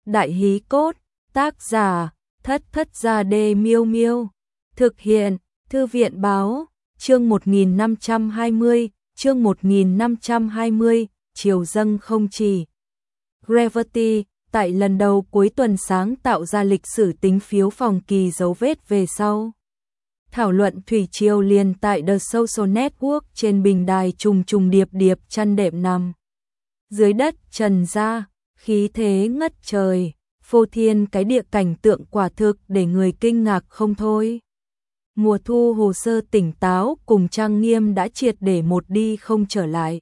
Đại hí cốt, tác giả, Thất Thất Gia Đê Miêu Miêu. Thực hiện, Thư viện báo, chương 1520, chương 1520, chiều dâng không chỉ. Gravity, tại lần đầu cuối tuần sáng tạo ra lịch sử tính phiếu phòng kỳ dấu vết về sau. Thảo luận thủy triều liền tại The Social Network trên bình đài trùng điệp chăn đệm nằm. Dưới đất trần ra, khí thế ngất trời, phô thiên cái địa cảnh tượng quả thực để người kinh ngạc không thôi. Mùa thu hồ sơ tỉnh táo cùng trang nghiêm đã triệt để một đi không trở lại.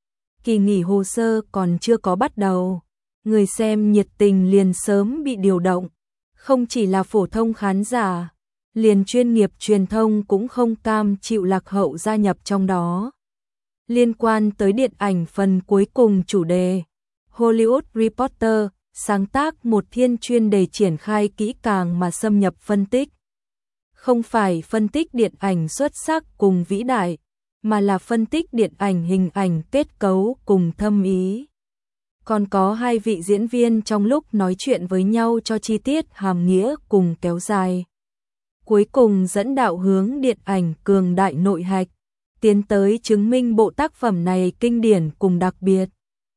Kỳ nghỉ hồ sơ còn chưa có bắt đầu, người xem nhiệt tình liền sớm bị điều động. Không chỉ là phổ thông khán giả, liền chuyên nghiệp truyền thông cũng không cam chịu lạc hậu gia nhập trong đó. Liên quan tới điện ảnh phần cuối cùng chủ đề, Hollywood Reporter sáng tác một thiên chuyên đề triển khai kỹ càng mà xâm nhập phân tích. Không phải phân tích điện ảnh xuất sắc cùng vĩ đại, mà là phân tích điện ảnh hình ảnh kết cấu cùng thâm ý. Còn có hai vị diễn viên trong lúc nói chuyện với nhau cho chi tiết hàm nghĩa cùng kéo dài. Cuối cùng dẫn đạo hướng điện ảnh cường đại nội hạch, tiến tới chứng minh bộ tác phẩm này kinh điển cùng đặc biệt.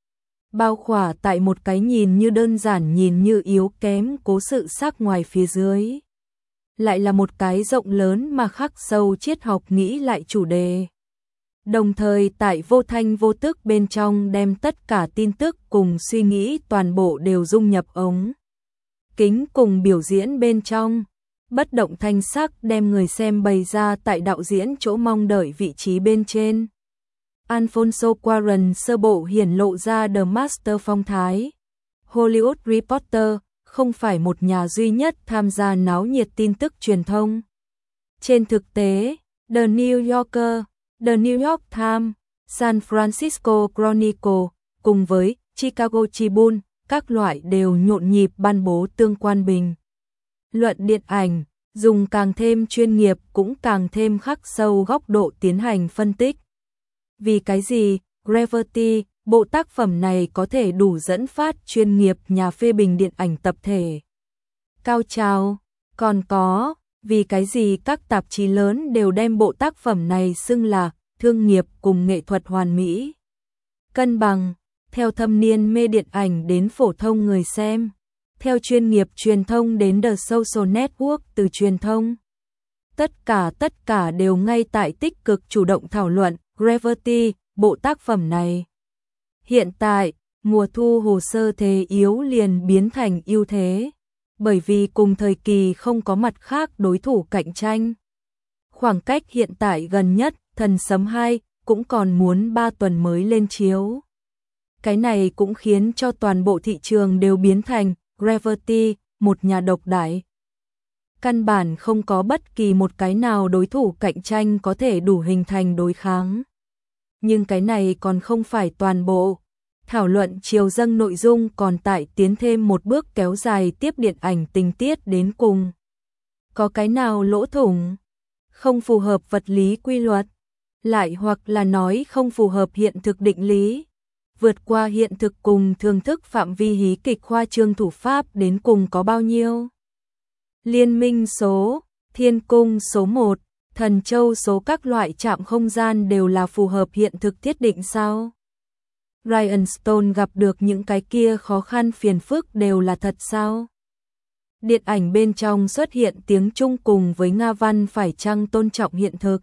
Bao khỏa tại một cái nhìn như đơn giản nhìn như yếu kém cố sự sắc ngoài phía dưới. Lại là một cái rộng lớn mà khắc sâu triết học nghĩ lại chủ đề. Đồng thời tại vô thanh vô tức bên trong đem tất cả tin tức cùng suy nghĩ toàn bộ đều dung nhập ống kính cùng biểu diễn bên trong. Bất động thanh sắc đem người xem bày ra tại đạo diễn chỗ mong đợi vị trí bên trên. Alfonso Cuarón sơ bộ hiển lộ ra The Master phong thái. Hollywood Reporter không phải một nhà duy nhất tham gia náo nhiệt tin tức truyền thông. Trên thực tế, The New Yorker, The New York Times, San Francisco Chronicle cùng với Chicago Tribune, các loại đều nhộn nhịp ban bố tương quan bình luận điện ảnh, dùng càng thêm chuyên nghiệp cũng càng thêm khắc sâu góc độ tiến hành phân tích. Vì cái gì, Gravity, bộ tác phẩm này có thể đủ dẫn phát chuyên nghiệp nhà phê bình điện ảnh tập thể cao trào, còn có, vì cái gì các tạp chí lớn đều đem bộ tác phẩm này xưng là thương nghiệp cùng nghệ thuật hoàn mỹ. Cân bằng, theo thâm niên mê điện ảnh đến phổ thông người xem, theo chuyên nghiệp truyền thông đến The Social Network từ truyền thông. Tất cả đều ngay tại tích cực chủ động thảo luận Gravity, bộ tác phẩm này. Hiện tại, mùa thu hồ sơ thế yếu liền biến thành ưu thế, bởi vì cùng thời kỳ không có mặt khác đối thủ cạnh tranh. Khoảng cách hiện tại gần nhất, Thần Sấm 2 cũng còn muốn 3 tuần mới lên chiếu. Cái này cũng khiến cho toàn bộ thị trường đều biến thành Gravity, một nhà độc đại. Căn bản không có bất kỳ một cái nào đối thủ cạnh tranh có thể đủ hình thành đối kháng. Nhưng cái này còn không phải toàn bộ. Thảo luận chiều dâng nội dung còn tại tiến thêm một bước kéo dài tiếp điện ảnh tình tiết đến cùng. Có cái nào lỗ thủng, không phù hợp vật lý quy luật, lại hoặc là nói không phù hợp hiện thực định lý. Vượt qua hiện thực cùng thường thức phạm vi hí kịch khoa trương thủ pháp đến cùng có bao nhiêu. Liên minh số, thiên cung số 1, thần châu số các loại trạm không gian đều là phù hợp hiện thực thiết định sao? Ryan Stone gặp được những cái kia khó khăn phiền phức đều là thật sao? Điện ảnh bên trong xuất hiện tiếng Trung cùng với Nga văn phải chăng tôn trọng hiện thực?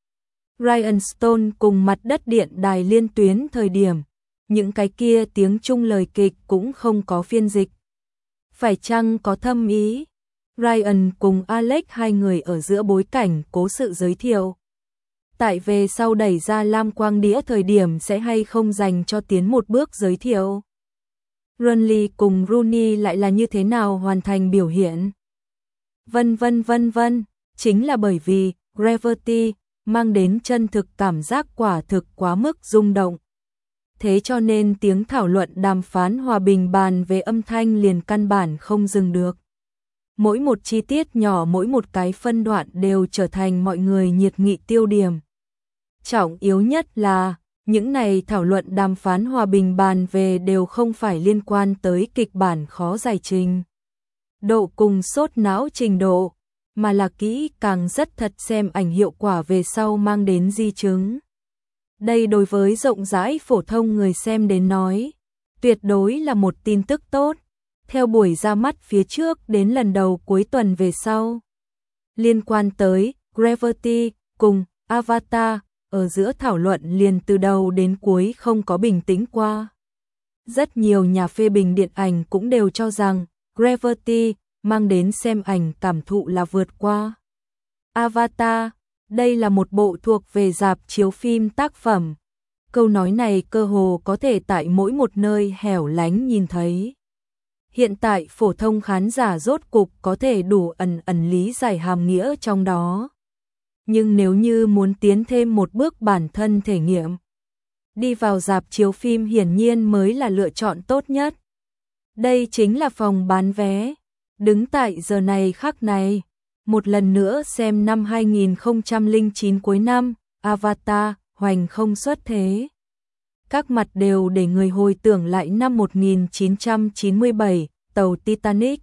Ryan Stone cùng mặt đất điện đài liên tuyến thời điểm, những cái kia tiếng Trung lời kịch cũng không có phiên dịch. Phải chăng có thâm ý? Ryan cùng Alex hai người ở giữa bối cảnh cố sự giới thiệu. Tại về sau đẩy ra lam quang đĩa thời điểm sẽ hay không dành cho tiến một bước giới thiệu. Runley cùng Rooney lại là như thế nào hoàn thành biểu hiện? Vân vân, chính là bởi vì Gravity mang đến chân thực cảm giác quả thực quá mức rung động. Thế cho nên tiếng thảo luận đàm phán hòa bình bàn về âm thanh liền căn bản không dừng được. Mỗi một chi tiết nhỏ mỗi một cái phân đoạn đều trở thành mọi người nhiệt nghị tiêu điểm. Trọng yếu nhất là Những này thảo luận đàm phán hòa bình bàn về đều không phải liên quan tới kịch bản khó giải trình độ cùng sốt não trình độ, mà là kỹ càng rất thật xem ảnh hiệu quả về sau mang đến di chứng. Đây đối với rộng rãi phổ thông người xem đến nói, tuyệt đối là một tin tức tốt. Theo buổi ra mắt phía trước đến lần đầu cuối tuần về sau. Liên quan tới Gravity cùng Avatar, ở giữa thảo luận liền từ đầu đến cuối không có bình tĩnh qua. Rất nhiều nhà phê bình điện ảnh cũng đều cho rằng Gravity mang đến xem ảnh cảm thụ là vượt qua Avatar. Đây là một bộ thuộc về rạp chiếu phim tác phẩm. Câu nói này cơ hồ có thể tại mỗi một nơi hẻo lánh nhìn thấy. Hiện tại phổ thông khán giả rốt cục có thể đủ ẩn lý giải hàm nghĩa trong đó. Nhưng nếu như muốn tiến thêm một bước bản thân thể nghiệm, đi vào rạp chiếu phim hiển nhiên mới là lựa chọn tốt nhất. Đây chính là phòng bán vé. Đứng tại giờ này khắc này, một lần nữa xem năm 2009 cuối năm, Avatar, hoành không xuất thế. Các mặt đều để người hồi tưởng lại năm 1997, tàu Titanic.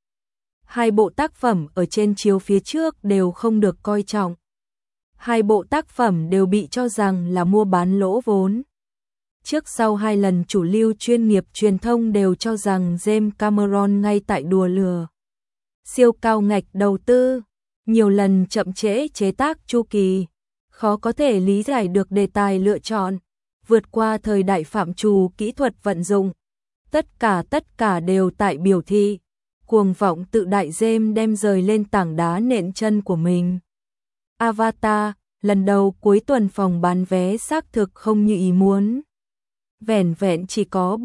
Hai bộ tác phẩm ở trên chiếu phía trước đều không được coi trọng. Hai bộ tác phẩm đều bị cho rằng là mua bán lỗ vốn. Trước sau hai lần chủ lưu chuyên nghiệp truyền thông đều cho rằng James Cameron ngay tại đùa lừa. Siêu cao ngạch đầu tư, nhiều lần chậm trễ chế tác chu kỳ, khó có thể lý giải được đề tài lựa chọn, vượt qua thời đại phạm trù kỹ thuật vận dụng. Tất cả đều tại biểu thị, cuồng vọng tự đại James đem rời lên tảng đá nện chân của mình. Avatar, lần đầu cuối tuần phòng bán vé xác thực không như ý muốn. Vẻn vẹn chỉ có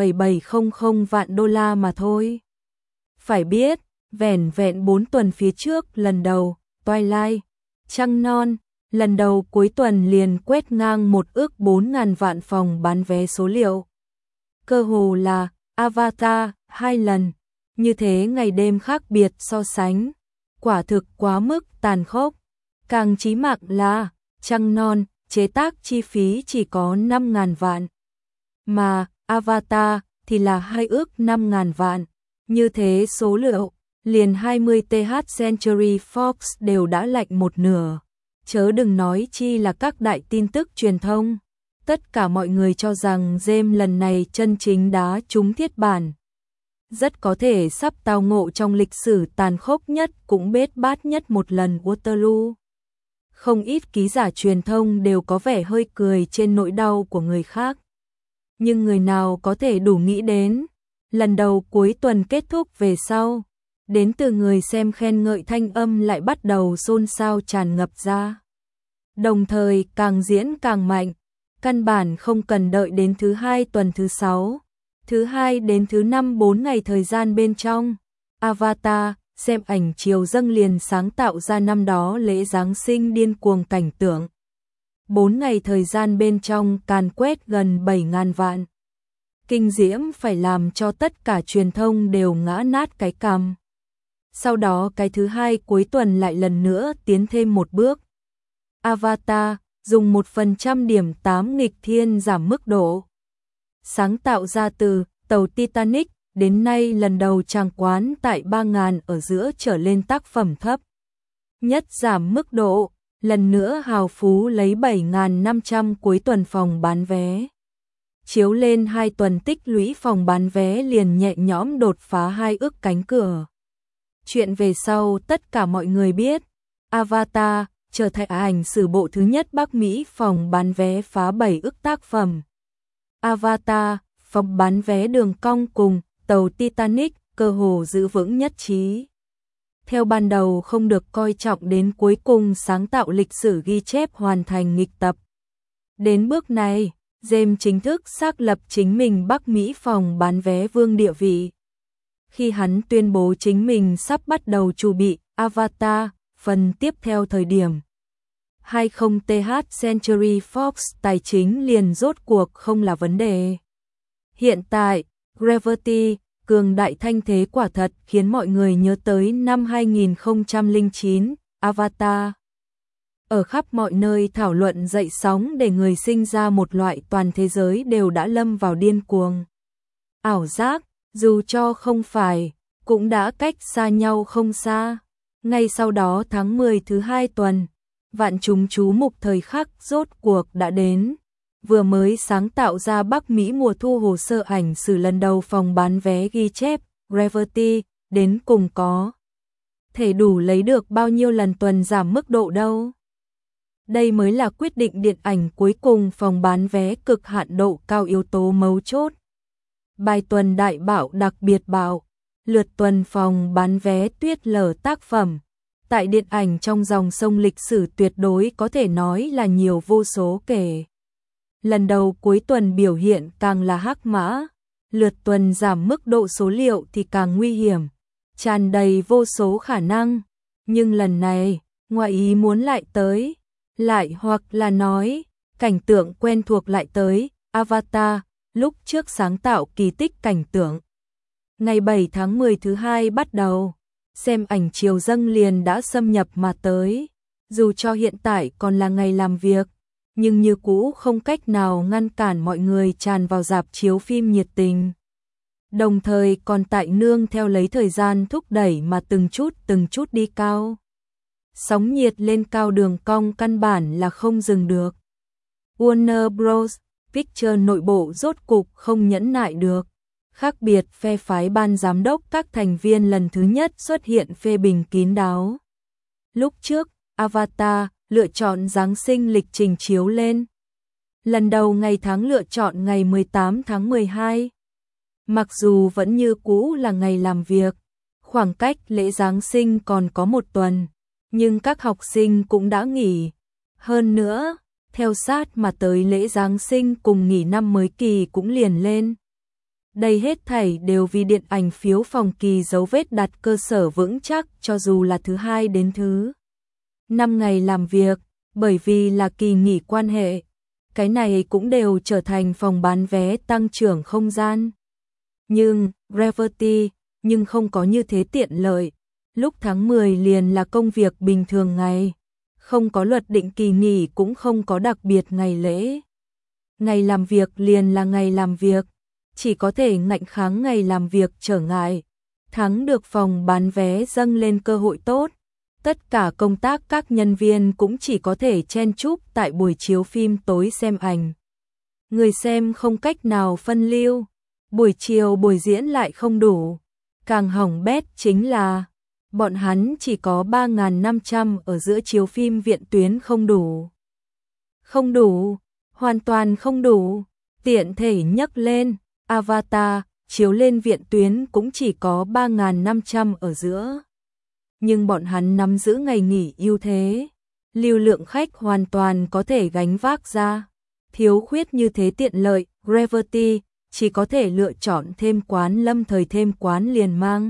7,700 vạn đô la mà thôi. Phải biết, vẻn vẹn 4 tuần phía trước lần đầu, Twilight, Trăng Non, lần đầu cuối tuần liền quét ngang một ước 4.000 vạn phòng bán vé số liệu. Cơ hồ là Avatar 2 lần, như thế ngày đêm khác biệt so sánh, quả thực quá mức tàn khốc. Càng chí mạng là, Trăng Non, chế tác chi phí chỉ có 5.000 vạn, mà Avatar thì là 2 ước 5.000 vạn. Như thế số liệu, liền 20th Century Fox đều đã lạnh một nửa. Chớ đừng nói chi là các đại tin tức truyền thông. Tất cả mọi người cho rằng James lần này chân chính đá trúng thiết bản. Rất có thể sắp tao ngộ trong lịch sử tàn khốc nhất cũng bết bát nhất một lần Waterloo. Không ít ký giả truyền thông đều có vẻ hơi cười trên nỗi đau của người khác. Nhưng người nào có thể đủ nghĩ đến, lần đầu cuối tuần kết thúc về sau, đến từ người xem khen ngợi thanh âm lại bắt đầu xôn xao tràn ngập ra. Đồng thời càng diễn càng mạnh, căn bản không cần đợi đến thứ 2 tuần thứ 6, thứ 2 đến thứ 5 4 ngày thời gian bên trong. Avatar, xem ảnh chiều dâng liền sáng tạo ra năm đó lễ Giáng sinh điên cuồng cảnh tượng. 4 ngày thời gian bên trong càn quét gần 7.000 vạn. Kinh diễm phải làm cho tất cả truyền thông đều ngã nát cái cằm. Sau đó cái thứ 2 cuối tuần lại lần nữa tiến thêm một bước. Avatar dùng 1% điểm 8 nghịch thiên giảm mức độ. Sáng tạo ra từ tàu Titanic đến nay lần đầu tràng quán tại 3.000 ở giữa trở lên tác phẩm thấp nhất giảm mức độ, lần nữa hào phú lấy 7.500 cuối tuần phòng bán vé. Chiếu lên 2 tuần tích lũy phòng bán vé liền nhẹ nhõm đột phá 2 ức cánh cửa. Chuyện về sau tất cả mọi người biết, Avatar trở thành ảnh sử bộ thứ nhất Bắc Mỹ phòng bán vé phá 7 ức tác phẩm. Avatar, phòng bán vé đường cong cùng tàu Titanic cơ hồ giữ vững nhất trí. Theo ban đầu không được coi trọng đến cuối cùng sáng tạo lịch sử ghi chép hoàn thành nghịch tập. Đến bước này, James chính thức xác lập chính mình Bắc Mỹ phòng bán vé vương địa vị. Khi hắn tuyên bố chính mình sắp bắt đầu chuẩn bị Avatar, phần tiếp theo thời điểm 20th Century Fox tài chính liền rốt cuộc không là vấn đề. Hiện tại, Gravity, cường đại thanh thế quả thật khiến mọi người nhớ tới năm 2009, Avatar. ở khắp mọi nơi thảo luận dậy sóng để người sinh ra một loại toàn thế giới đều đã lâm vào điên cuồng. Ảo giác, dù cho không phải, cũng đã cách xa nhau không xa. Ngay sau đó tháng 10 thứ 2 tuần, vạn chúng chú mục thời khắc rốt cuộc đã đến. Vừa mới sáng tạo ra Bắc Mỹ mùa thu hồ sơ ảnh sử lần đầu phòng bán vé ghi chép, Gravity, đến cùng có thể đủ lấy được bao nhiêu lần tuần giảm mức độ đâu. Đây mới là quyết định điện ảnh cuối cùng phòng bán vé cực hạn độ cao yếu tố mấu chốt. Bài tuần đại bảo đặc biệt bảo, lượt tuần phòng bán vé tuyết lở tác phẩm. Tại điện ảnh trong dòng sông lịch sử tuyệt đối có thể nói là nhiều vô số kể. Lần đầu cuối tuần biểu hiện càng là hắc mã, lượt tuần giảm mức độ số liệu thì càng nguy hiểm, tràn đầy vô số khả năng. Nhưng lần này, ngoại ý muốn lại tới, lại hoặc là nói, cảnh tượng quen thuộc lại tới, Avatar, lúc trước sáng tạo kỳ tích cảnh tượng. Ngày 7 tháng 10 thứ 2 bắt đầu, xem ảnh chiều dâng liền đã xâm nhập mà tới. Dù cho hiện tại còn là ngày làm việc, nhưng như cũ không cách nào ngăn cản mọi người tràn vào rạp chiếu phim nhiệt tình. Đồng thời còn tại nương theo lấy thời gian thúc đẩy mà từng chút đi cao. Sóng nhiệt lên cao đường cong căn bản là không dừng được. Warner Bros. Pictures nội bộ rốt cục không nhẫn nại được. Khác biệt phe phái ban giám đốc các thành viên lần thứ nhất xuất hiện phê bình kín đáo. Lúc trước, Avatar lựa chọn Giáng sinh lịch trình chiếu lên. Lần đầu ngày tháng lựa chọn ngày 18 tháng 12. Mặc dù vẫn như cũ là ngày làm việc, khoảng cách lễ Giáng sinh còn có một tuần, nhưng các học sinh cũng đã nghỉ. Hơn nữa, theo sát mà tới lễ Giáng sinh cùng nghỉ năm mới kỳ cũng liền lên. Đây hết thảy đều vì điện ảnh phiếu phòng kỳ dấu vết đặt cơ sở vững chắc cho dù là thứ 2 đến thứ 5 ngày làm việc, bởi vì là kỳ nghỉ quan hệ. Cái này cũng đều trở thành phòng bán vé tăng trưởng không gian. Nhưng, Gravity, nhưng không có như thế tiện lợi. Lúc tháng 10 liền là công việc bình thường ngày. Không có luật định kỳ nghỉ cũng không có đặc biệt ngày lễ. Ngày làm việc liền là ngày làm việc. Chỉ có thể ngạnh kháng ngày làm việc trở ngại. Thắng được phòng bán vé dâng lên cơ hội tốt. Tất cả công tác các nhân viên cũng chỉ có thể chen chúc tại buổi chiếu phim tối xem ảnh. Người xem không cách nào phân lưu. Buổi chiều buổi diễn lại không đủ. Càng hỏng bét chính là bọn hắn chỉ có 3.500 ở giữa chiếu phim viện tuyến không đủ. Không đủ, hoàn toàn không đủ. Tiện thể nhắc lên, Avatar chiếu lên viện tuyến cũng chỉ có 3.500 ở giữa. Nhưng bọn hắn nắm giữ ngày nghỉ ưu thế, lưu lượng khách hoàn toàn có thể gánh vác ra. Thiếu khuyết như thế tiện lợi, Gravity chỉ có thể lựa chọn thêm quán lâm thời thêm quán liền mang.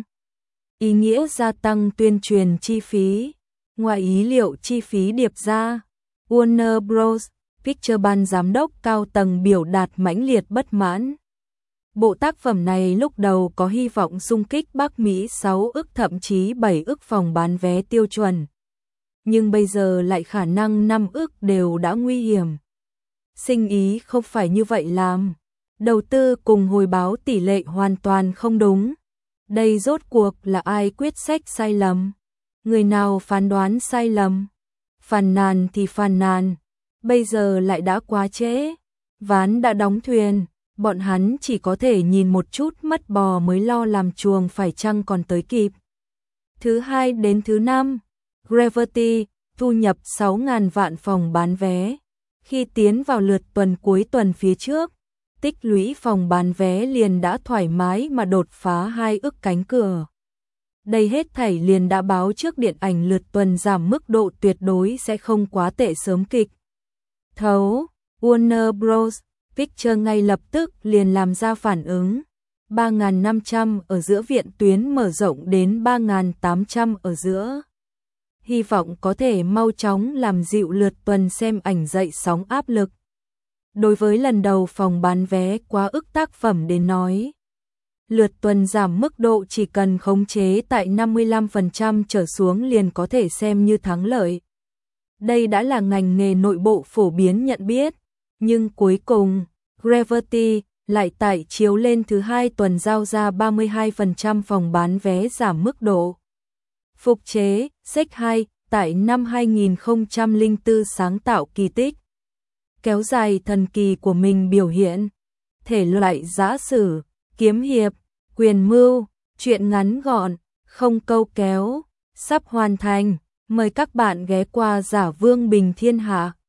Ý nghĩa gia tăng tuyên truyền chi phí, ngoài ý liệu chi phí điệp ra. Warner Bros. Pictures ban giám đốc cao tầng biểu đạt mãnh liệt bất mãn. Bộ tác phẩm này lúc đầu có hy vọng xung kích Bắc Mỹ 6 ức thậm chí 7 ức phòng bán vé tiêu chuẩn. Nhưng bây giờ lại khả năng 5 ức đều đã nguy hiểm. Sinh ý không phải như vậy làm. Đầu tư cùng hồi báo tỷ lệ hoàn toàn không đúng. Đây rốt cuộc là ai quyết sách sai lầm? Người nào phán đoán sai lầm? Phàn nàn thì phàn nàn. Bây giờ lại đã quá trễ. Ván đã đóng thuyền. Bọn hắn chỉ có thể nhìn một chút mất bò mới lo làm chuồng phải chăng còn tới kịp. Thứ 2 đến thứ 5, Gravity thu nhập 6.000 vạn phòng bán vé. Khi tiến vào lượt tuần cuối tuần phía trước, tích lũy phòng bán vé liền đã thoải mái mà đột phá 2 ức cánh cửa. Đây hết thảy liền đã báo trước điện ảnh lượt tuần giảm mức độ tuyệt đối sẽ không quá tệ sớm kịch. Thấu, Warner Bros. Pictures ngay lập tức liền làm ra phản ứng. 3.500 ở giữa viện tuyến mở rộng đến 3.800 ở giữa. Hy vọng có thể mau chóng làm dịu lượt tuần xem ảnh dậy sóng áp lực. Đối với lần đầu phòng bán vé quá ức tác phẩm đến nói, lượt tuần giảm mức độ chỉ cần khống chế tại 55% trở xuống liền có thể xem như thắng lợi. Đây đã là ngành nghề nội bộ phổ biến nhận biết, nhưng cuối cùng, Gravity lại tải chiếu lên thứ 2 tuần giao ra 32% phòng bán vé giảm mức độ. Phục chế, Sách 2, tại năm 2004 sáng tạo kỳ tích. Kéo dài thần kỳ của mình biểu hiện. Thể loại giã sử, kiếm hiệp, quyền mưu, truyện ngắn gọn, không câu kéo, sắp hoàn thành. Mời các bạn ghé qua Giả Vương Bình Thiên Hạ.